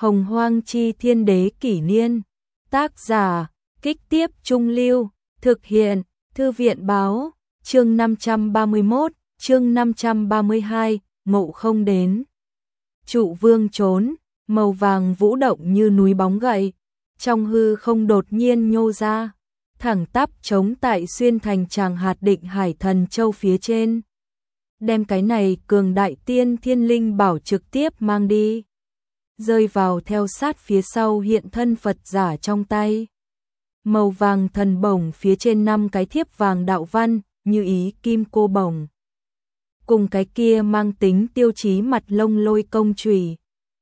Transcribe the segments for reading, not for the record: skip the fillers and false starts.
Hồng Hoang Chi Thiên Đế Kỷ Niên. Tác giả, Kích Tiếp Trung Lưu. Thực hiện, Thư viện Báo. Chương 531, chương 532, Ngộ không đến. Trụ Vương trốn, màu vàng vũ động như núi bóng gậy, trong hư không đột nhiên nhô ra, thẳng tắp chống tại xuyên thành tràng hạt Định Hải Thần Châu phía trên. Đem cái này cường đại tiên thiên linh bảo trực tiếp mang đi, rơi vào theo sát phía sau hiện thân Phật giả trong tay. Màu vàng thần bổng phía trên 5 cái thiếp vàng đạo văn, như ý kim cô bổng. Cùng cái kia mang tính tiêu chí mặt lông lôi công chùy,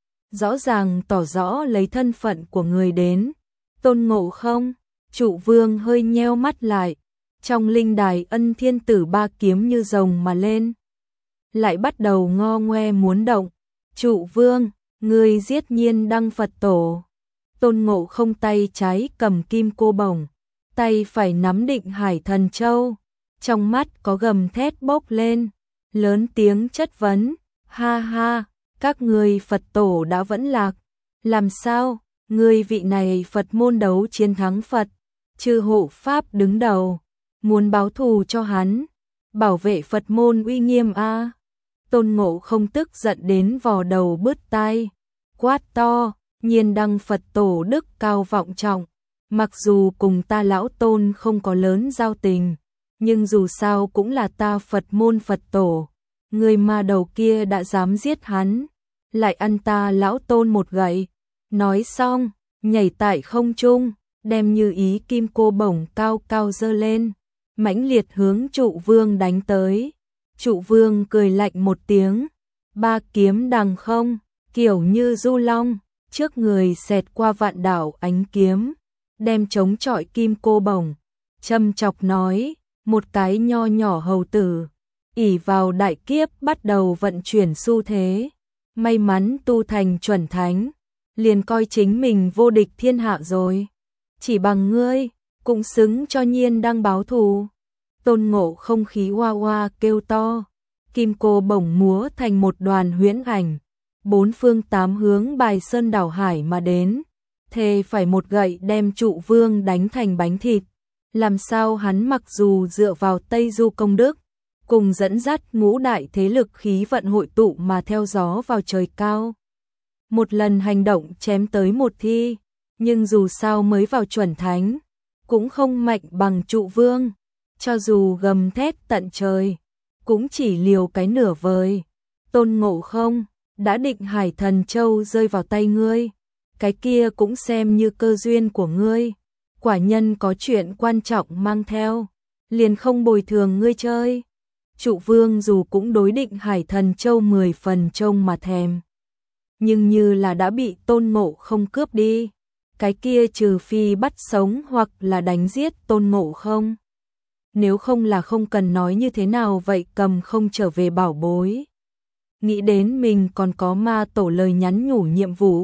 rõ ràng tỏ rõ lấy thân phận của người đến. Tôn Ngộ Không. Trụ Vương hơi nheo mắt lại, trong linh đài Ân Thiên Tử ba kiếm như rồng mà lên, lại bắt đầu ngo ngoe muốn động. Trụ Vương, người giết Nhiên Đăng Phật Tổ. Tôn Ngộ Không tay trái cầm kim cô bổng, tay phải nắm Định Hải Thần Châu, trong mắt có gầm thét bốc lên, lớn tiếng chất vấn: ha ha, các ngươi Phật Tổ đã vẫn lạc, làm sao, ngươi vị này Phật môn đấu chiến thắng Phật, chư hộ Pháp đứng đầu, muốn báo thù cho hắn, bảo vệ Phật môn uy nghiêm a. Tôn Ngộ Không tức giận đến vò đầu bứt tai, quát to: Nhiên Đăng Phật Tổ đức cao vọng trọng, mặc dù cùng ta lão Tôn không có lớn giao tình, nhưng dù sao cũng là ta Phật môn Phật Tổ, người ma đầu kia đã dám giết hắn, lại ăn ta lão Tôn một gậy. Nói xong, nhảy tại không trung, đem như ý kim cô bổng cao cao giơ lên, mãnh liệt hướng Trụ Vương đánh tới. Trụ Vương cười lạnh một tiếng, ba kiếm đằng không, kiểu như du long, trước người xẹt qua vạn đạo ánh kiếm, đem chống chọi kim cô bổng, châm chọc nói: một cái nho nhỏ hầu tử, ỷ vào đại kiếp bắt đầu vận chuyển xu thế, may mắn tu thành chuẩn thánh, liền coi chính mình vô địch thiên hạ rồi, chỉ bằng ngươi cũng xứng cho Nhiên Đăng báo thù. Tôn Ngộ Không khí hoa hoa kêu to, kim cô bổng múa thành một đoàn huyễn ảnh, bốn phương tám hướng bài sơn đảo hải mà đến, thề phải một gậy đem Trụ Vương đánh thành bánh thịt. Làm sao hắn mặc dù dựa vào Tây Du công đức, cùng dẫn dắt ngũ đại thế lực khí vận hội tụ mà theo gió vào trời cao, một lần hành động chém tới một thi, nhưng dù sao mới vào chuẩn thánh, cũng không mạnh bằng Trụ Vương, cho dù gầm thét tận trời, cũng chỉ liều cái nửa vời. Tôn Ngộ Không, đã Định Hải Thần Châu rơi vào tay ngươi, cái kia cũng xem như cơ duyên của ngươi, quả nhân có chuyện quan trọng mang theo, liền không bồi thường ngươi chơi. Trụ Vương dù cũng đối Định Hải Thần Châu 10 phần trông mà thèm, nhưng như là đã bị Tôn Ngộ Không cướp đi, cái kia trừ phi bắt sống hoặc là đánh giết Tôn Ngộ Không, nếu không là không cần nói như thế nào vậy cầm không trở về bảo bối. Nghĩ đến mình còn có ma tổ lời nhắn nhủ nhiệm vụ,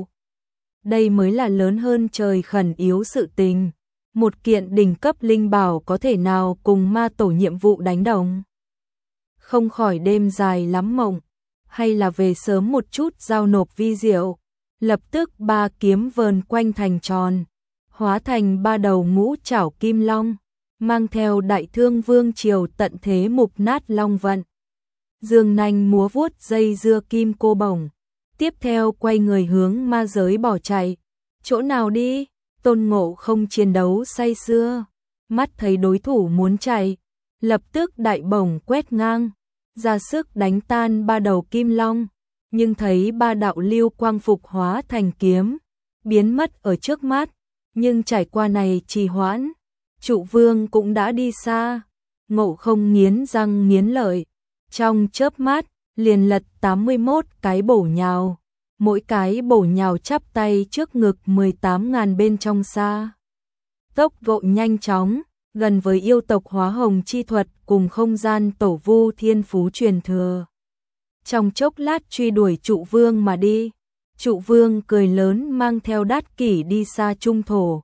đây mới là lớn hơn trời khẩn yếu sự tình. Một kiện đỉnh cấp linh bảo có thể nào cùng ma tổ nhiệm vụ đánh đồng? Không khỏi đêm dài lắm mộng, hay là về sớm một chút giao nộp vi diệu. Lập tức ba kiếm vờn quanh thành tròn, hóa thành ba đầu ngũ trảo kim long, mang theo Đại Thương Vương triều tận thế mục nát long vận. Dương nanh múa vuốt dây dưa kim cô bổng, tiếp theo quay người hướng ma giới bỏ chạy. Chỗ nào đi? Tôn Ngộ Không chiến đấu say sưa, mắt thấy đối thủ muốn chạy, lập tức đại bổng quét ngang, ra sức đánh tan ba đầu kim long, nhưng thấy ba đạo lưu quang phục hóa thành kiếm, biến mất ở trước mắt, nhưng trải qua này trì hoãn, Trụ Vương cũng đã đi xa. Ngộ Không nghiến răng nghiến lợi, trong chớp mắt liền lật 81 cái bổ nhào, mỗi cái bổ nhào chắp tay trước ngực 18.000 bên trong xa. Tốc độ nhanh chóng, gần với yêu tộc hóa hồng chi thuật cùng không gian tổ vu thiên phú truyền thừa. Trong chốc lát truy đuổi Trụ Vương mà đi. Trụ Vương cười lớn mang theo Đát Kỷ đi xa trung thổ.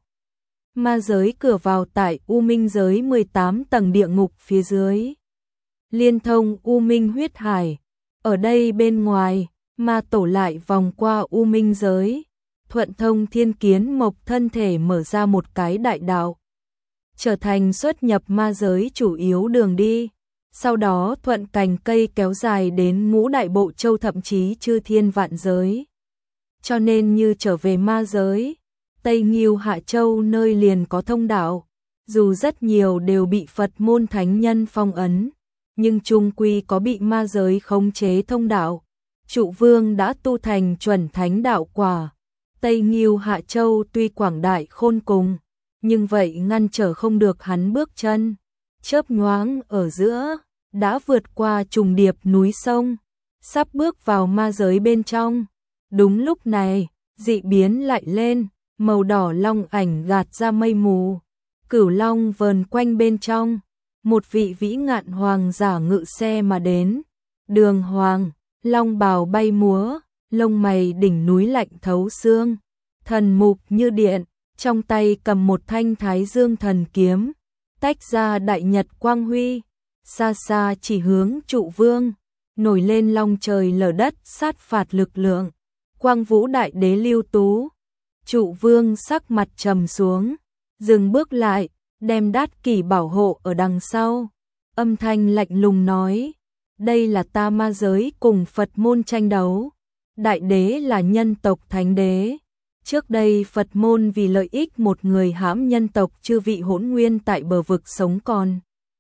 Ma giới cửa vào tại U Minh giới 18 tầng địa ngục phía dưới, liên thông U Minh huyết hải. Ở đây bên ngoài, ma tổ lại vòng qua U Minh giới, thuận thông thiên kiến mộc thân thể mở ra một cái đại đạo, trở thành xuất nhập ma giới chủ yếu đường đi. Sau đó thuận cành cây kéo dài đến ngũ đại bộ châu thậm chí chư thiên vạn giới. Cho nên như trở về ma giới, Tây Nghiêu Hạ Châu nơi liền có thông đạo, dù rất nhiều đều bị Phật môn thánh nhân phong ấn, nhưng chung quy có bị ma giới khống chế thông đạo. Trụ Vương đã tu thành chuẩn thánh đạo quả. Tây Nghiêu Hạ Châu tuy quảng đại khôn cùng, nhưng vậy ngăn trở không được hắn bước chân. Chớp nhoáng ở giữa, đã vượt qua trùng điệp núi sông, sắp bước vào ma giới bên trong. Đúng lúc này, dị biến lại lên, màu đỏ long ảnh gạt ra mây mù. Cửu long vờn quanh bên trong, một vị vĩ ngạn hoàng giả ngự xe mà đến. Đường hoàng, long bào bay múa, lông mày đỉnh núi lạnh thấu xương, thần mục như điện, trong tay cầm một thanh Thái Dương thần kiếm, tách ra đại nhật quang huy, xa xa chỉ hướng Trụ Vương, nổi lên long trời lở đất sát phạt lực lượng. Quang Vũ Đại Đế Lưu Tú. Trụ Vương sắc mặt trầm xuống, dừng bước lại, đem Đát Kỷ bảo hộ ở đằng sau, âm thanh lạnh lùng nói: đây là ta ma giới cùng Phật môn tranh đấu. Đại đế là nhân tộc thánh đế. Trước đây Phật môn vì lợi ích một người hãm nhân tộc chư vị hỗn nguyên tại bờ vực sống còn,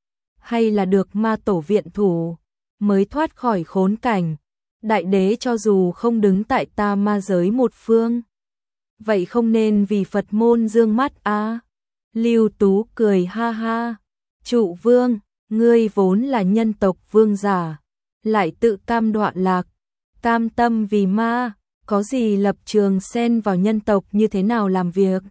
hay là được ma tổ viện thủ, mới thoát khỏi khốn cảnh. Đại đế cho dù không đứng tại ta ma giới một phương, vậy không nên vì Phật môn dương mắt à? Lưu Tú cười ha ha. Trụ Vương, ngươi vốn là nhân tộc vương giả, lại tự cam đoạ lạc, cam tâm vì ma, có gì lập trường xen vào nhân tộc như thế nào làm việc.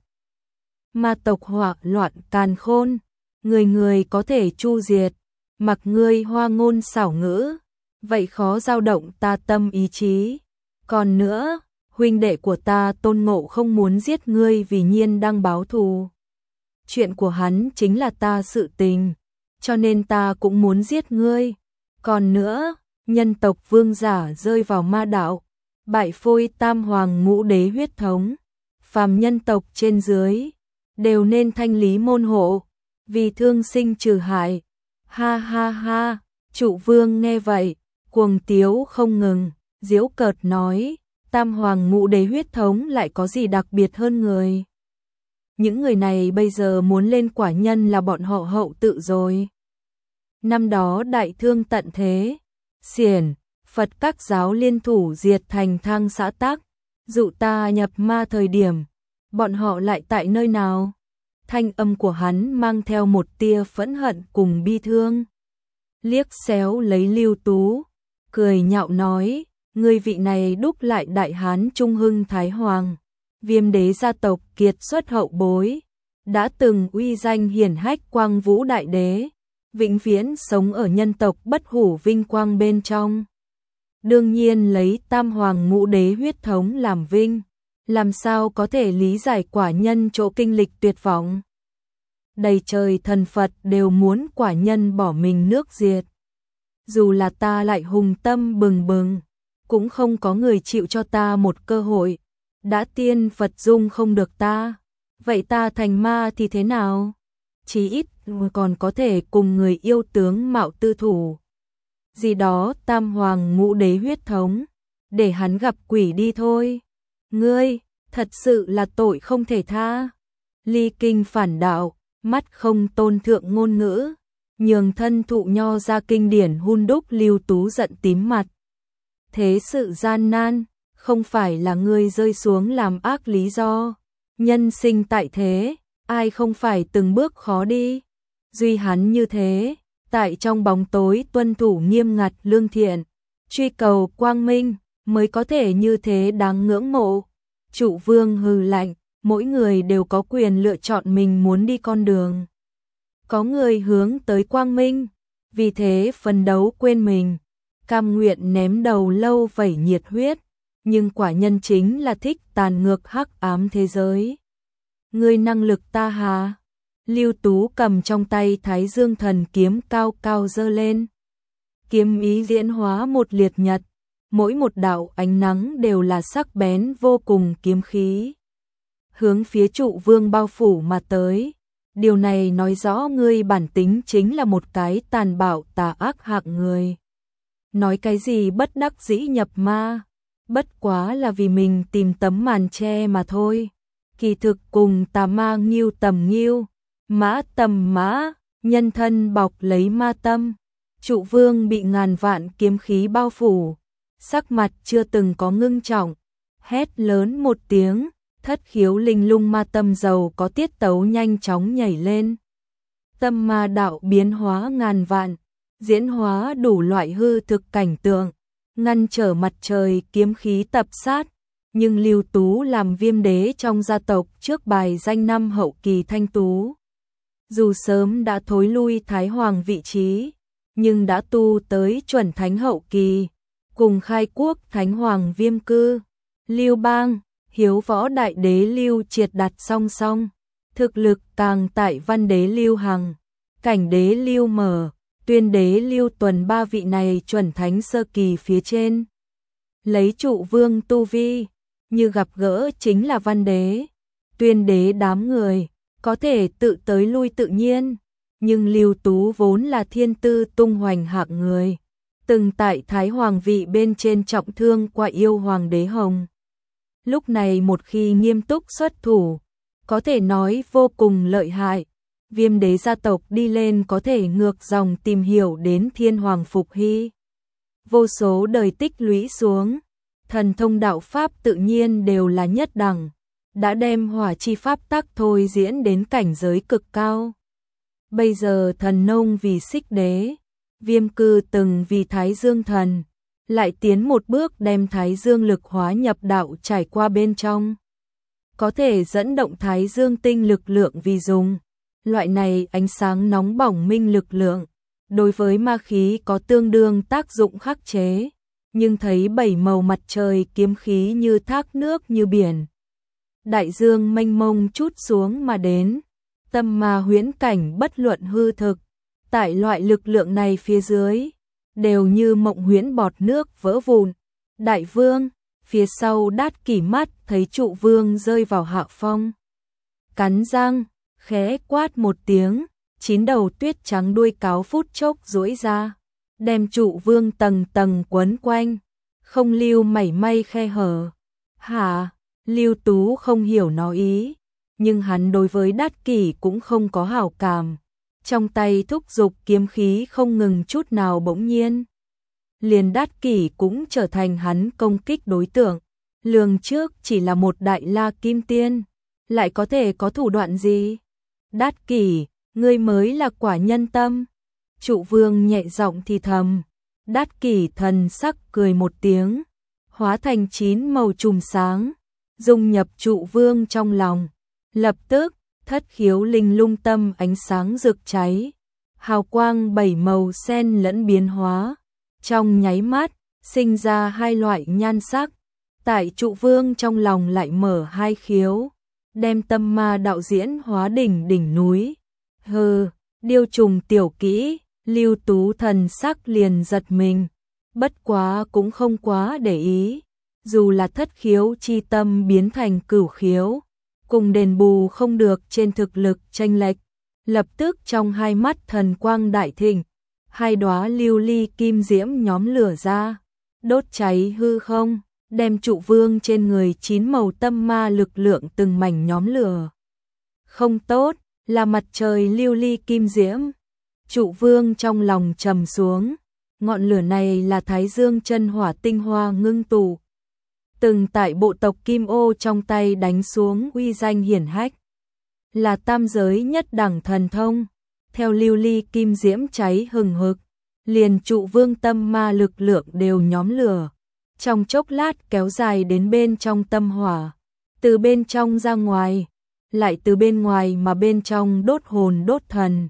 Ma tộc họa loạn càn khôn, người người có thể chu diệt, mặc ngươi hoa ngôn xảo ngữ, vậy khó dao động ta tâm ý chí. Còn nữa, huynh đệ của ta Tôn Ngộ không muốn giết ngươi vì nhiên đang báo thù. Chuyện của hắn chính là ta sự tình, cho nên ta cũng muốn giết ngươi. Còn nữa, nhân tộc vương giả rơi vào ma đạo, bại phôi tam hoàng ngũ đế huyết thống, phàm nhân tộc trên dưới đều nên thanh lý môn hộ, vì thương sinh trừ hại. Ha ha ha. Trụ Vương nghe vậy, cuồng tiếu không ngừng, giễu cợt nói: tam hoàng ngũ đế huyết thống lại có gì đặc biệt hơn người? Những người này bây giờ muốn lên quả nhân là bọn họ hậu tự rồi. Năm đó đại thương tận thế, Xiển, Phật các giáo liên thủ diệt thành Thang xã Tắc, dụ ta nhập ma thời điểm, bọn họ lại tại nơi nào? Thanh âm của hắn mang theo một tia phẫn hận cùng bi thương. Liếc xéo lấy Lưu Tú, cười nhạo nói: ngươi vị này đúc lại đại hán trung hưng thái hoàng, Viêm đế gia tộc kiệt xuất hậu bối, đã từng uy danh hiển hách Quang Vũ Đại Đế, vĩnh viễn sống ở nhân tộc bất hủ vinh quang bên trong. Đương nhiên lấy tam hoàng ngũ đế huyết thống làm vinh, làm sao có thể lý giải quả nhân chỗ kinh lịch tuyệt vọng. Đầy trời thần Phật đều muốn quả nhân bỏ mình nước diệt. Dù là ta lại hùng tâm bừng bừng, cũng không có người chịu cho ta một cơ hội. Đã tiên Phật dung không được ta, vậy ta thành ma thì thế nào? Chí ít còn có thể cùng người yêu tướng mạo tư thủ. Gì đó tam hoàng ngũ đế huyết thống, để hắn gặp quỷ đi thôi. Ngươi, thật sự là tội không thể tha. Ly kinh phản đạo, mắt không tôn thượng ngôn ngữ, nhường thân thụ nho ra kinh điển hun đúc. Lưu Tú giận tím mặt. Thế sự gian nan, không phải là ngươi rơi xuống làm ác lý do. Nhân sinh tại thế, ai không phải từng bước khó đi. Duy hắn như thế, tại trong bóng tối tuân thủ nghiêm ngặt lương thiện, truy cầu quang minh, mới có thể như thế đáng ngưỡng mộ. Trụ Vương hừ lạnh, mỗi người đều có quyền lựa chọn mình muốn đi con đường. Có người hướng tới quang minh, vì thế phấn đấu quên mình, cam nguyện ném đầu lâu vẩy nhiệt huyết, nhưng quả nhân chính là thích tàn ngược hắc ám thế giới. Ngươi năng lực ta hà? Lưu Tú cầm trong tay Thái Dương thần kiếm cao cao giơ lên. Kiếm ý diễn hóa một liệt nhật, mỗi một đạo ánh nắng đều là sắc bén vô cùng kiếm khí. Hướng phía trụ vương bao phủ mà tới. Điều này nói rõ ngươi bản tính chính là một cái tàn bạo tà ác hạng người. Nói cái gì bất đắc dĩ nhập ma, bất quá là vì mình tìm tấm màn che mà thôi. Kỳ thực cùng tà ma nghiêu tầm nghiêu, mã tầm mã, nhân thân bọc lấy ma tâm. Trụ vương bị ngàn vạn kiếm khí bao phủ, sắc mặt chưa từng có ngưng trọng, hét lớn một tiếng, thất khiếu linh lung ma tâm giàu có tiết tấu nhanh chóng nhảy lên. Tâm ma đạo biến hóa ngàn vạn, diễn hóa đủ loại hư thực cảnh tượng, ngăn trở mặt trời kiếm khí tập sát. Nhưng Lưu Tú làm Viêm đế trong gia tộc trước bài danh năm hậu kỳ thanh tú. Dù sớm đã thối lui Thái Hoàng vị trí, nhưng đã tu tới chuẩn thánh hậu kỳ, cùng khai quốc Thánh Hoàng Viêm Cư, Lưu Bang, hiếu võ đại đế Lưu Triệt đặt song song, thực lực càng tại văn đế Lưu Hằng, cảnh đế Lưu Mở, tuyên đế Lưu Tuần ba vị này chuẩn thánh sơ kỳ phía trên. Lấy trụ vương tu vi, như gặp gỡ chính là văn đế, tuyên đế đám người, có thể tự tới lui tự nhiên, nhưng Lưu Tú vốn là thiên tư tung hoành hạng người, từng tại Thái Hoàng vị bên trên trọng thương qua yêu Hoàng đế Hồng. Lúc này một khi nghiêm túc xuất thủ, có thể nói vô cùng lợi hại. Viêm đế gia tộc đi lên có thể ngược dòng tìm hiểu đến Thiên Hoàng Phục Hy. Vô số đời tích lũy xuống, thần thông đạo pháp tự nhiên đều là nhất đẳng, đã đem hỏa chi pháp tắc thôi diễn đến cảnh giới cực cao. Bây giờ thần nông vì Xích đế, Viêm Cư từng vì Thái Dương thần, lại tiến một bước đem Thái Dương lực hóa nhập đạo trải qua bên trong. Có thể dẫn động Thái Dương tinh lực lượng vì dùng. Loại này ánh sáng nóng bỏng minh lực lượng, đối với ma khí có tương đương tác dụng khắc chế, nhưng thấy bảy màu mặt trời kiếm khí như thác nước như biển. Đại dương mênh mông chút xuống mà đến, tâm ma huyễn cảnh bất luận hư thực, tại loại lực lượng này phía dưới, đều như mộng huyễn bọt nước vỡ vụn. Đại vương, phía sau Đát Kỷ mắt thấy trụ vương rơi vào hạ phong. Cắn răng, khẽ quát một tiếng, 9 đầu tuyết trắng đuôi cáo phút chốc duỗi ra, đem trụ vương tầng tầng quấn quanh, không lưu mảy may khe hở. Hả? Lưu Tú không hiểu nó ý, nhưng hắn đối với Đát Kỷ cũng không có hảo cảm. Trong tay thúc giục kiếm khí không ngừng chút nào bỗng nhiên. Liền Đát Kỷ cũng trở thành hắn công kích đối tượng. Lường trước chỉ là một đại la kim tiên, lại có thể có thủ đoạn gì? Đát Kỷ, ngươi mới là quả nhân tâm. Trụ vương nhẹ giọng thì thầm. Đát Kỷ thần sắc cười một tiếng, hóa thành 9 màu chùm sáng, dung nhập trụ vương trong lòng. Lập tức, thất khiếu linh lung tâm ánh sáng rực cháy, hào quang 7 màu xen lẫn biến hóa, trong nháy mắt sinh ra hai loại nhan sắc. Tại trụ vương trong lòng lại mở hai khiếu, đem tâm ma đạo diễn hóa đỉnh đỉnh núi. Hừ, điêu trùng tiểu kỹ. Lưu Tú thần sắc liền giật mình, bất quá cũng không quá để ý, dù là thất khiếu chi tâm biến thành cửu khiếu, cùng đền bù không được trên thực lực chênh lệch. Lập tức trong hai mắt thần quang đại thịnh, hai đóa lưu ly kim diễm nhóm lửa ra, đốt cháy hư không, đem trụ vương trên người 9 màu tâm ma lực lượng từng mảnh nhóm lửa. Không tốt, là mặt trời lưu ly kim diễm. Trụ vương trong lòng trầm xuống, ngọn lửa này là Thái Dương chân hỏa tinh hoa ngưng tụ. Từng tại bộ tộc Kim Ô trong tay đánh xuống uy danh hiển hách. Là tam giới nhất đẳng thần thông, theo lưu ly kim diễm cháy hừng hực, liền trụ vương tâm ma lực lượng đều nhóm lửa. Trong chốc lát kéo dài đến bên trong tâm hỏa, từ bên trong ra ngoài, lại từ bên ngoài mà bên trong đốt hồn đốt thần.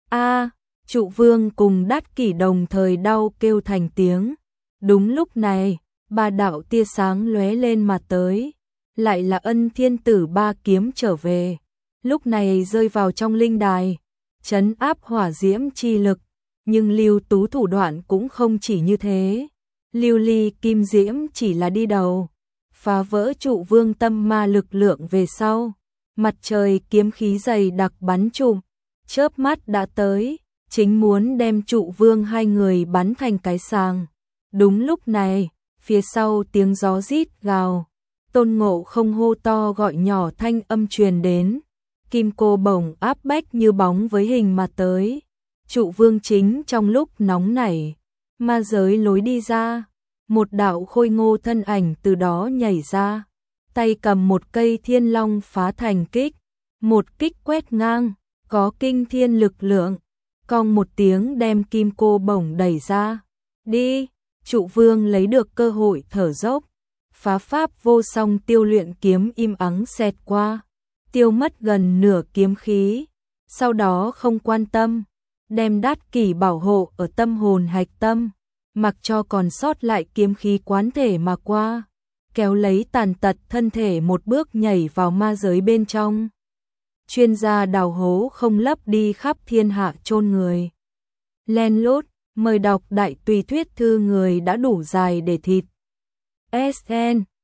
Trụ vương cùng Đát Kỷ đồng thời đau kêu thành tiếng. Đúng lúc này, ba đạo tia sáng lóe lên mà tới, lại là Ân Thiên Tử ba kiếm trở về, lúc này rơi vào trong linh đài, trấn áp hỏa diễm chi lực, nhưng Lưu Tú thủ đoạn cũng không chỉ như thế. Lưu ly kim diễm chỉ là đi đầu, phá vỡ trụ vương tâm ma lực lượng về sau. Mặt trời kiếm khí dày đặc bắn trùm, chớp mắt đã tới, chính muốn đem trụ vương hai người bắn thành cái sàng. Đúng lúc này, phía sau tiếng gió rít gào, Tôn Ngộ Không hô to gọi nhỏ thanh âm truyền đến, kim cô bổng áp bách như bóng với hình mà tới. Trụ vương chính trong lúc nóng nảy, ma giới lối đi ra, một đạo khôi ngô thân ảnh từ đó nhảy ra, tay cầm một cây thiên long phá thành kích, một kích quét ngang, có kinh thiên lực lượng, cong một tiếng đem kim cô bổng đẩy ra. Đi, trụ vương lấy được cơ hội thở dốc, phá pháp vô song tiêu luyện kiếm im ắng xẹt qua, tiêu mất gần nửa kiếm khí, sau đó không quan tâm, đem đát kỷ bảo hộ ở tâm hồn hạch tâm, mặc cho còn sót lại kiếm khí quán thể mà qua, kéo lấy tàn tật thân thể một bước nhảy vào ma giới bên trong. Chuyên gia đào hố không lấp đi khắp thiên hạ chôn người. Len lút, mời đọc đại tùy thuyết thư người đã đủ dài để thịt. SN